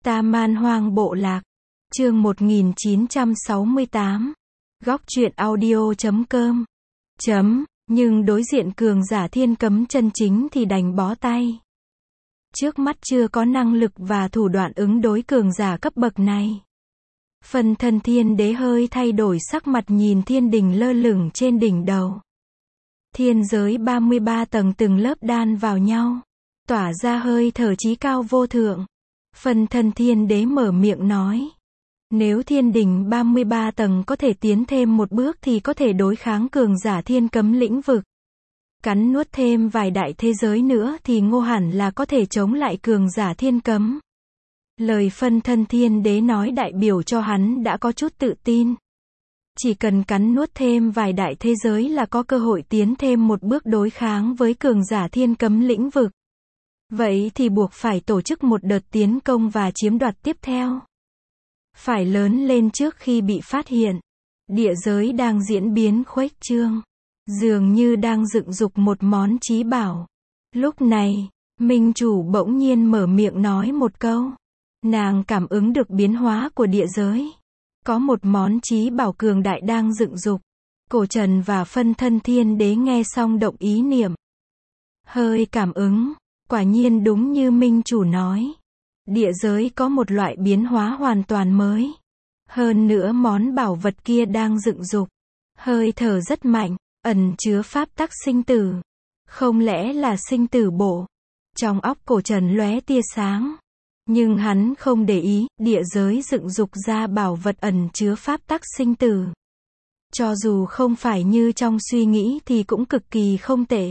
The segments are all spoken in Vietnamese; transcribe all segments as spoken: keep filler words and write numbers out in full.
Ta Man Hoang Bộ Lạc. Chương một nghìn chín trăm sáu mươi tám. Góc truyện audio chấm com. Chấm, nhưng đối diện cường giả thiên cấm chân chính thì đành bó tay. Trước mắt chưa có năng lực và thủ đoạn ứng đối cường giả cấp bậc này. Phần thân thiên đế hơi thay đổi sắc mặt nhìn thiên đình lơ lửng trên đỉnh đầu. Thiên giới ba mươi ba tầng từng lớp đan vào nhau, tỏa ra hơi thở chí cao vô thượng. Phần thân thiên đế mở miệng nói. Nếu thiên đình ba mươi ba tầng có thể tiến thêm một bước thì có thể đối kháng cường giả thiên cấm lĩnh vực. Cắn nuốt thêm vài đại thế giới nữa thì Ngô hẳn là có thể chống lại cường giả thiên cấm. Lời phân thân thiên đế nói đại biểu cho hắn đã có chút tự tin. Chỉ cần cắn nuốt thêm vài đại thế giới là có cơ hội tiến thêm một bước đối kháng với cường giả thiên cấm lĩnh vực. Vậy thì buộc phải tổ chức một đợt tiến công và chiếm đoạt tiếp theo. Phải lớn lên trước khi bị phát hiện. Địa giới đang diễn biến khuếch trương, dường như đang dựng dục một món chí bảo. Lúc này, Minh Chủ bỗng nhiên mở miệng nói một câu. Nàng cảm ứng được biến hóa của địa giới. Có một món chí bảo cường đại đang dựng dục. Cổ Trần và phân thân thiên đế nghe xong động ý niệm. Hơi cảm ứng, quả nhiên đúng như Minh Chủ nói. Địa giới có một loại biến hóa hoàn toàn mới. Hơn nữa món bảo vật kia đang dựng dục. Hơi thở rất mạnh, ẩn chứa pháp tắc sinh tử. Không lẽ là sinh tử bộ? Trong óc Cổ Trần lóe tia sáng. Nhưng hắn không để ý, địa giới dựng dục ra bảo vật ẩn chứa pháp tắc sinh tử. Cho dù không phải như trong suy nghĩ thì cũng cực kỳ không tệ.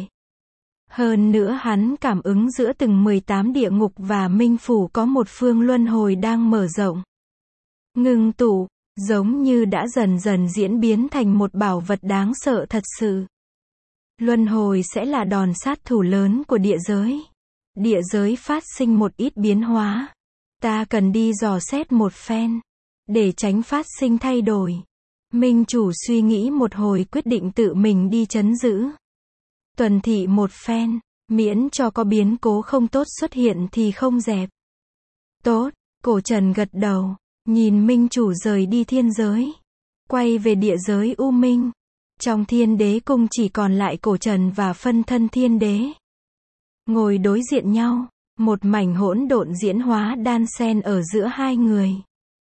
Hơn nữa hắn cảm ứng giữa từng mười tám địa ngục và minh phủ có một phương luân hồi đang mở rộng. Ngưng tụ, giống như đã dần dần diễn biến thành một bảo vật đáng sợ thật sự. Luân hồi sẽ là đòn sát thủ lớn của địa giới. Địa giới phát sinh một ít biến hóa. Ta cần đi dò xét một phen, để tránh phát sinh thay đổi. Minh Chủ suy nghĩ một hồi quyết định tự mình đi trấn giữ. Tuần thị một phen, miễn cho có biến cố không tốt xuất hiện thì không dẹp. Tốt, Cổ Trần gật đầu, nhìn Minh Chủ rời đi thiên giới. Quay về địa giới U Minh. Trong thiên đế cung chỉ còn lại Cổ Trần và phân thân thiên đế. Ngồi đối diện nhau, một mảnh hỗn độn diễn hóa đan xen ở giữa hai người.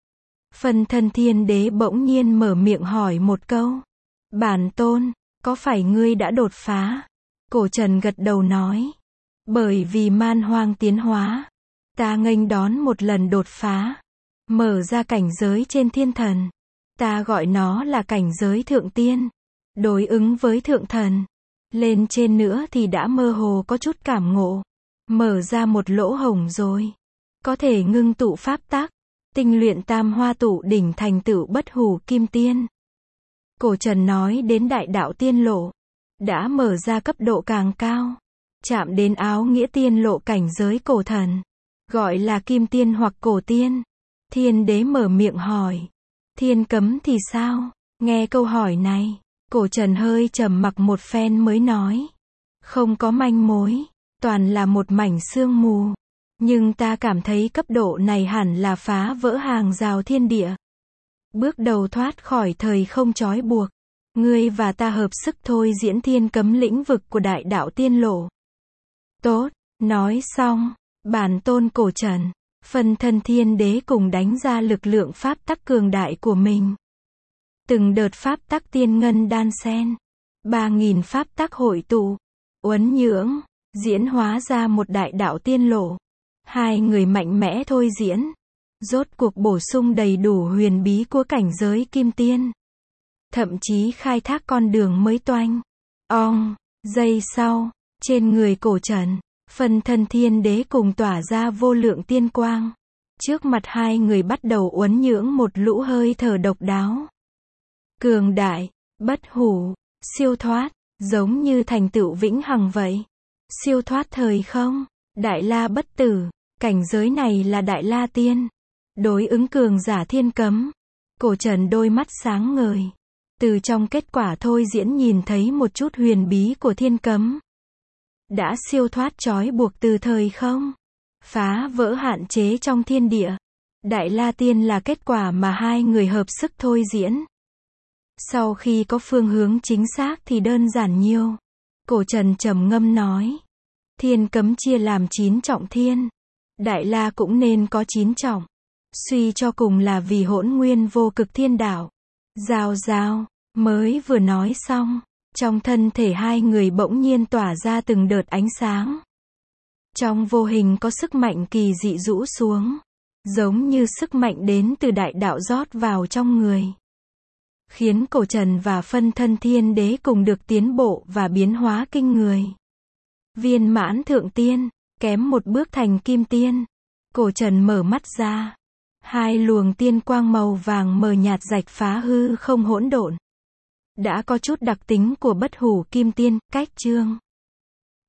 Phân thân thiên đế bỗng nhiên mở miệng hỏi một câu. Bản tôn, có phải ngươi đã đột phá? Cổ Trần gật đầu nói. Bởi vì man hoang tiến hóa, ta nghênh đón một lần đột phá. Mở ra cảnh giới trên thiên thần. Ta gọi nó là cảnh giới thượng tiên. Đối ứng với thượng thần. Lên trên nữa thì đã mơ hồ có chút cảm ngộ. Mở ra một lỗ hổng rồi. Có thể ngưng tụ pháp tắc. Tinh luyện tam hoa tụ đỉnh thành tựu bất hủ kim tiên. Cổ Trần nói đến đại đạo tiên lộ. Đã mở ra cấp độ càng cao. Chạm đến áo nghĩa tiên lộ cảnh giới cổ thần. Gọi là kim tiên hoặc cổ tiên. Thiên đế mở miệng hỏi. Thiên cấm thì sao? Nghe câu hỏi này, Cổ Trần hơi trầm mặc một phen mới nói. Không có manh mối. Toàn là một mảnh sương mù. Nhưng ta cảm thấy cấp độ này hẳn là phá vỡ hàng rào thiên địa. Bước đầu thoát khỏi thời không trói buộc. Ngươi và ta hợp sức thôi diễn thiên cấm lĩnh vực của đại đạo tiên lộ. Tốt, nói xong, bản tôn Cổ Trần, phân thân thiên đế cùng đánh ra lực lượng pháp tắc cường đại của mình. Từng đợt pháp tắc tiên ngân đan xen. Ba nghìn pháp tắc hội tụ, uốn nhưỡng, diễn hóa ra một đại đạo tiên lộ. Hai người mạnh mẽ thôi diễn. Rốt cuộc bổ sung đầy đủ huyền bí của cảnh giới kim tiên. Thậm chí khai thác con đường mới toanh. Ong, giây sau, trên người Cổ Trần, phân thân thiên đế cùng tỏa ra vô lượng tiên quang. Trước mặt hai người bắt đầu uốn nhưỡng một lũ hơi thở độc đáo. Cường đại, bất hủ, siêu thoát, giống như thành tựu vĩnh hằng vậy. Siêu thoát thời không, đại la bất tử, cảnh giới này là đại la tiên. Đối ứng cường giả thiên cấm. Cổ Trần đôi mắt sáng ngời. Từ trong kết quả thôi diễn nhìn thấy một chút huyền bí của thiên cấm. Đã siêu thoát trói buộc từ thời không. Phá vỡ hạn chế trong thiên địa. Đại La Tiên là kết quả mà hai người hợp sức thôi diễn. Sau khi có phương hướng chính xác thì đơn giản nhiều. Cổ Trần trầm ngâm nói. Thiên cấm chia làm chín trọng thiên. Đại La cũng nên có chín trọng. Suy cho cùng là vì hỗn nguyên vô cực thiên đạo. Giao giao, mới vừa nói xong. Trong thân thể hai người bỗng nhiên tỏa ra từng đợt ánh sáng. Trong vô hình có sức mạnh kỳ dị rũ xuống. Giống như sức mạnh đến từ đại đạo rót vào trong người. Khiến Cổ Trần và phân thân thiên đế cùng được tiến bộ và biến hóa kinh người. Viên mãn thượng tiên, kém một bước thành kim tiên. Cổ Trần mở mắt ra. Hai luồng tiên quang màu vàng mờ nhạt rạch phá hư không hỗn độn. Đã có chút đặc tính của bất hủ kim tiên, cách chương.